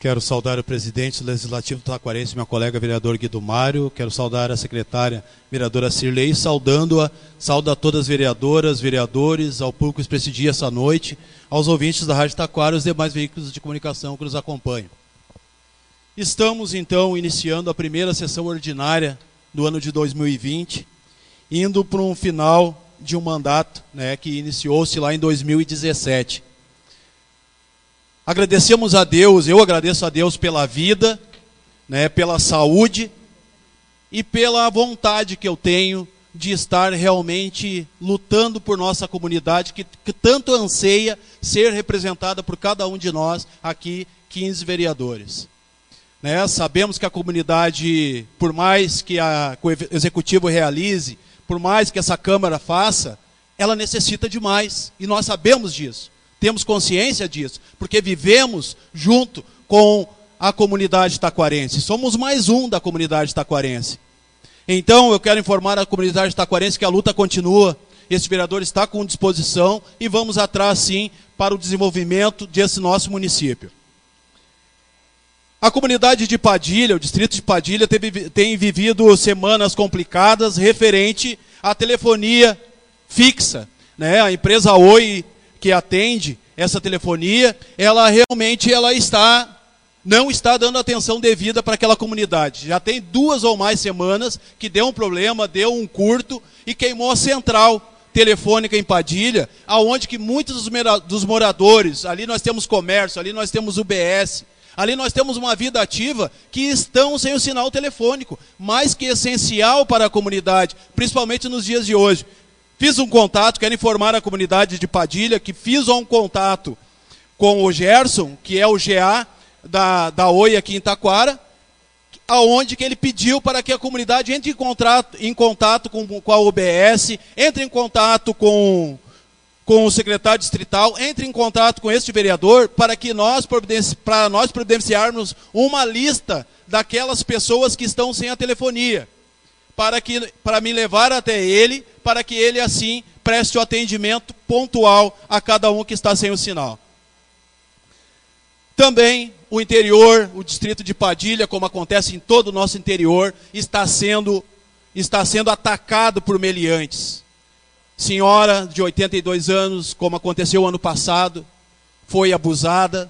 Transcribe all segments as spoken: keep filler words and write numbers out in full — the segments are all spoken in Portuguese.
Quero saudar o presidente legislativo taquarense, meu colega vereador Guido Mário. Quero saudar a secretária vereadora Cirlei, saudando-a, saudo a todas as vereadoras, vereadores, ao público que presidia essa noite, aos ouvintes da Rádio Taquara e os demais veículos de comunicação que nos acompanham. Estamos, então, iniciando a primeira sessão ordinária do ano de dois mil e vinte, indo para um final de um mandato, né, que iniciou-se lá em dois mil e dezessete. Agradecemos a Deus, eu agradeço a Deus pela vida, né, pela saúde e pela vontade que eu tenho de estar realmente lutando por nossa comunidade, que, que tanto anseia ser representada por cada um de nós, aqui, quinze vereadores. Né, sabemos que a comunidade, por mais que, a, que o Executivo realize, por mais que essa Câmara faça, ela necessita de mais, e nós sabemos disso. Temos consciência disso, porque vivemos junto com a comunidade taquarense. Somos mais um da comunidade taquarense. Então, eu quero informar a comunidade taquarense que a luta continua. Esse vereador está com disposição e vamos atrás, sim, para o desenvolvimento desse nosso município. A comunidade de Padilha, o distrito de Padilha, teve, tem vivido semanas complicadas referente à telefonia fixa, né? A empresa Oi, que atende essa telefonia, ela realmente ela está, não está dando atenção devida para aquela comunidade. Já tem duas ou mais semanas que deu um problema, deu um curto e queimou a central telefônica em Padilha, aonde que muitos dos moradores, ali nós temos comércio, ali nós temos U B S, ali nós temos uma vida ativa que estão sem o sinal telefônico, mais que essencial para a comunidade, principalmente nos dias de hoje. Fiz um contato, quero informar a comunidade de Padilha que fiz um contato com o Gerson, que é o G A da, da Oi aqui em Taquara, aonde que ele pediu para que a comunidade entre em contato, em contato com, com a U B S, entre em contato com, com o secretário distrital, entre em contato com este vereador, para que nós, para nós providenciarmos uma lista daquelas pessoas que estão sem a telefonia, para, que, para me levar até ele, para que ele, assim, preste o atendimento pontual a cada um que está sem o sinal. Também o interior, o distrito de Padilha, como acontece em todo o nosso interior, está sendo, está sendo atacado por meliantes. Senhora de oitenta e dois anos, como aconteceu ano passado, foi abusada.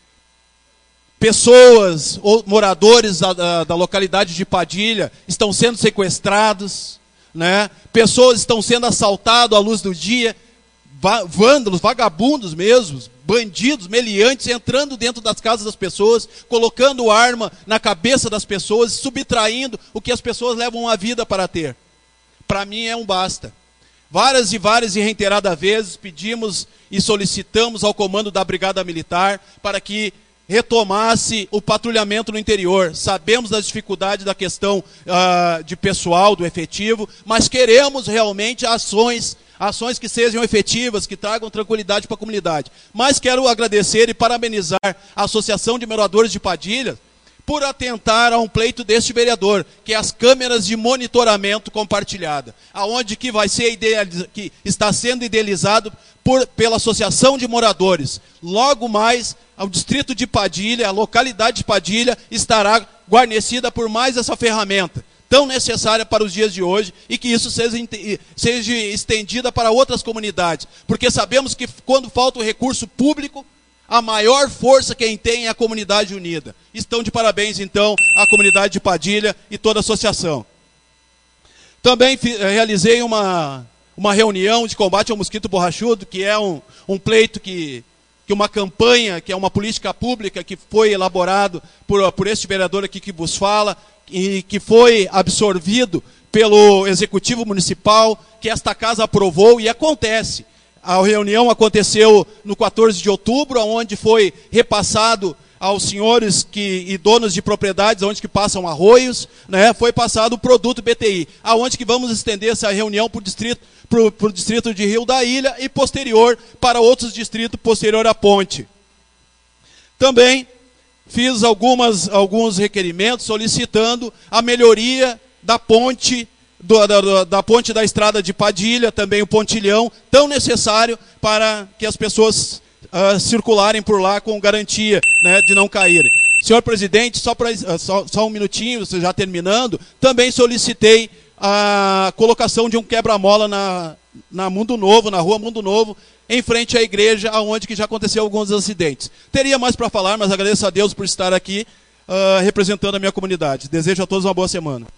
Pessoas, ou moradores da, da, da localidade de Padilha estão sendo sequestrados, né? Pessoas estão sendo assaltadas à luz do dia, va vândalos, vagabundos mesmo, bandidos, meliantes, entrando dentro das casas das pessoas, colocando arma na cabeça das pessoas, subtraindo o que as pessoas levam a vida para ter. Para mim é um basta. Várias e várias e reiteradas vezes pedimos e solicitamos ao comando da Brigada Militar para que retomasse o patrulhamento no interior. Sabemos das dificuldades da questão uh, de pessoal, do efetivo, mas queremos realmente ações, ações que sejam efetivas, que tragam tranquilidade para a comunidade. Mas quero agradecer e parabenizar a Associação de Moradores de Padilha por atentar a um pleito deste vereador, que é as câmeras de monitoramento compartilhada, aonde que vai ser idealiz... que está sendo idealizado por, pela Associação de Moradores. Logo mais, o distrito de Padilha, a localidade de Padilha, estará guarnecida por mais essa ferramenta, tão necessária para os dias de hoje, e que isso seja, seja estendida para outras comunidades, porque sabemos que quando falta o recurso público, a maior força quem tem é a comunidade unida. Estão de parabéns, então, a comunidade de Padilha e toda a associação. Também realizei uma, uma reunião de combate ao mosquito borrachudo, que é um, um pleito que, que uma campanha, que é uma política pública que foi elaborado por, por este vereador aqui que vos fala, e que foi absorvido pelo Executivo Municipal, que esta casa aprovou e acontece. A reunião aconteceu no quatorze de outubro, onde foi repassado aos senhores que, e donos de propriedades, onde que passam arroios, né, foi passado o produto B T I, aonde que vamos estender essa reunião para o distrito, pro, pro distrito de Rio da Ilha e posterior para outros distritos posterior à ponte. Também fiz algumas, alguns requerimentos solicitando a melhoria da ponte Do, da, da ponte da estrada de Padilha, também o pontilhão, tão necessário para que as pessoas uh, circularem por lá com garantia, né, de não caírem. Senhor presidente, só, pra, só, só um minutinho, você já terminando, também solicitei a colocação de um quebra-mola na, na Mundo Novo, na rua Mundo Novo, em frente à igreja, onde que já aconteceu alguns acidentes. Teria mais para falar, mas agradeço a Deus por estar aqui uh, representando a minha comunidade. Desejo a todos uma boa semana.